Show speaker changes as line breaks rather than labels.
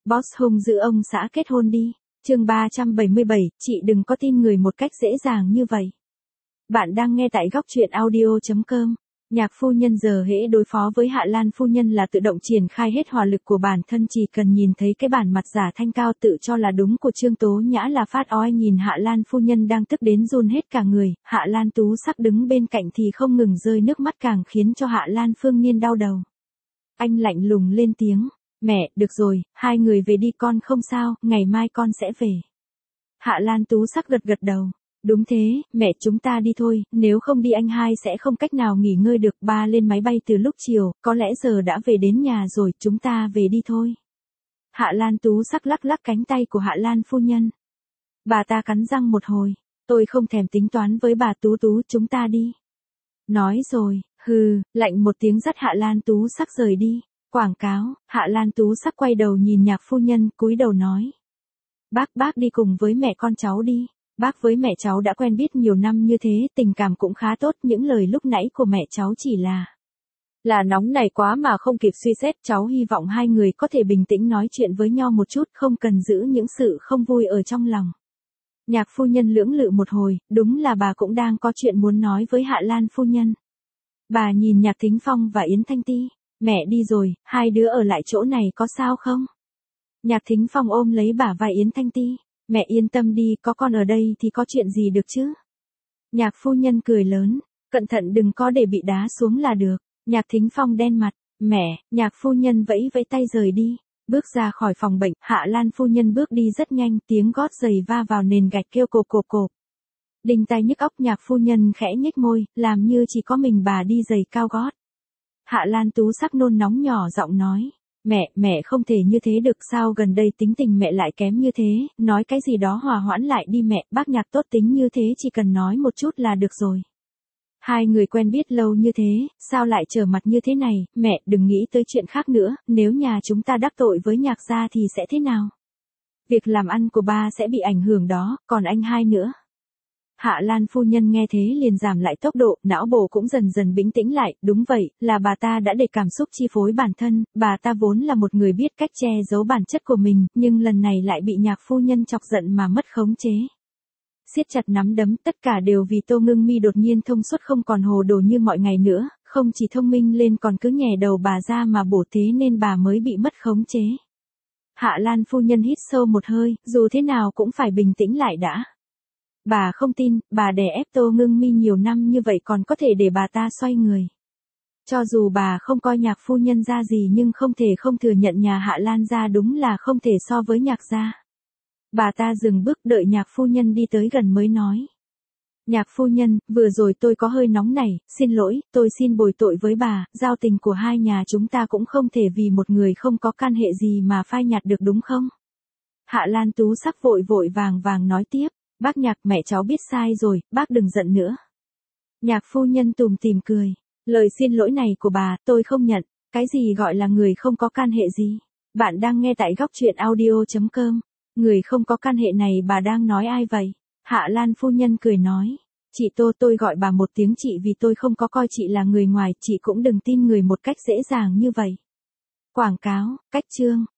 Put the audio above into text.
Boss hung giữ ông xã kết hôn đi. Chương 377, chị đừng có tin người một cách dễ dàng như vậy. Bạn đang nghe tại góc truyện audio.com. Nhạc phu nhân giờ hễ đối phó với Hạ Lan phu nhân là tự động triển khai hết hỏa lực của bản thân, chỉ cần nhìn thấy cái bản mặt giả thanh cao tự cho là đúng của Trương Tố Nhã là phát oi. Nhìn Hạ Lan phu nhân đang tức đến run hết cả người, Hạ Lan Tú Sắc đứng bên cạnh thì không ngừng rơi nước mắt, càng khiến cho Hạ Lan Phương Niên đau đầu. Anh lạnh lùng lên tiếng, mẹ, được rồi, hai người về đi, con không sao, ngày mai con sẽ về. Hạ Lan Tú Sắc gật gật đầu. Đúng thế, mẹ, chúng ta đi thôi, nếu không đi anh hai sẽ không cách nào nghỉ ngơi được. Ba lên máy bay từ lúc chiều, có lẽ giờ đã về đến nhà rồi, chúng ta về đi thôi. Hạ Lan Tú Sắc lắc lắc cánh tay của Hạ Lan phu nhân. Bà ta cắn răng một hồi, tôi không thèm tính toán với bà Tú Tú, chúng ta đi. Nói rồi, hừ, lạnh một tiếng dắt Hạ Lan Tú Sắc rời đi. Quảng cáo, Hạ Lan Tú Sắc quay đầu nhìn nhạc phu nhân, cúi đầu nói. Bác đi cùng với mẹ con cháu đi. Bác với mẹ cháu đã quen biết nhiều năm như thế, tình cảm cũng khá tốt. Những lời lúc nãy của mẹ cháu chỉ là nóng này quá mà không kịp suy xét. Cháu hy vọng hai người có thể bình tĩnh nói chuyện với nhau một chút, không cần giữ những sự không vui ở trong lòng. Nhạc phu nhân lưỡng lự một hồi, đúng là bà cũng đang có chuyện muốn nói với Hạ Lan phu nhân. Bà nhìn Nhạc Thính Phong và Yến Thanh Ti. Mẹ đi rồi, hai đứa ở lại chỗ này có sao không? Nhạc Thính Phong ôm lấy bả vai Yến Thanh Ti. Mẹ yên tâm đi, có con ở đây thì có chuyện gì được chứ? Nhạc phu nhân cười lớn, cẩn thận đừng có để bị đá xuống là được. Nhạc Thính Phong đen mặt, mẹ, nhạc phu nhân vẫy vẫy tay rời đi. Bước ra khỏi phòng bệnh, Hạ Lan phu nhân bước đi rất nhanh, tiếng gót giày va vào nền gạch kêu cộp cộp cộp. Đinh tai nhức óc, nhạc phu nhân khẽ nhếch môi, làm như chỉ có mình bà đi giày cao gót. Hạ Lan Tú Sắc nôn nóng nhỏ giọng nói. Mẹ không thể như thế được, sao gần đây tính tình mẹ lại kém như thế, nói cái gì đó hòa hoãn lại đi mẹ, bác Nhạc tốt tính như thế chỉ cần nói một chút là được rồi. Hai người quen biết lâu như thế, sao lại trở mặt như thế này, mẹ đừng nghĩ tới chuyện khác nữa, nếu nhà chúng ta đắc tội với Nhạc gia thì sẽ thế nào? Việc làm ăn của ba sẽ bị ảnh hưởng đó, còn anh hai nữa. Hạ Lan phu nhân nghe thế liền giảm lại tốc độ, não bộ cũng dần dần bình tĩnh lại, đúng vậy, là bà ta đã để cảm xúc chi phối bản thân, bà ta vốn là một người biết cách che giấu bản chất của mình, nhưng lần này lại bị nhạc phu nhân chọc giận mà mất khống chế. Siết chặt nắm đấm, tất cả đều vì Tô Ngưng Mi đột nhiên thông suốt, không còn hồ đồ như mọi ngày nữa, không chỉ thông minh lên còn cứ nhè đầu bà ra mà bổ, thế nên bà mới bị mất khống chế. Hạ Lan phu nhân hít sâu một hơi, dù thế nào cũng phải bình tĩnh lại đã. Bà không tin, bà đè ép Tô Ngưng Mi nhiều năm như vậy còn có thể để bà ta xoay người. Cho dù bà không coi nhạc phu nhân ra gì nhưng không thể không thừa nhận nhà Hạ Lan gia đúng là không thể so với Nhạc gia. Bà ta dừng bước đợi nhạc phu nhân đi tới gần mới nói. Nhạc phu nhân, vừa rồi tôi có hơi nóng này, xin lỗi, tôi xin bồi tội với bà, giao tình của hai nhà chúng ta cũng không thể vì một người không có can hệ gì mà phai nhạt được đúng không? Hạ Lan Tú Sắc vội vàng nói tiếp. Bác Nhạc, mẹ cháu biết sai rồi, bác đừng giận nữa. Nhạc phu nhân tủm tỉm cười. Lời xin lỗi này của bà, tôi không nhận. Cái gì gọi là người không có can hệ gì? Bạn đang nghe tại góc truyện audio.com. Người không có can hệ này bà đang nói ai vậy? Hạ Lan phu nhân cười nói. Chị Tô, tôi gọi bà một tiếng chị vì tôi không có coi chị là người ngoài, chị cũng đừng tin người một cách dễ dàng như vậy. Quảng cáo, cách chương.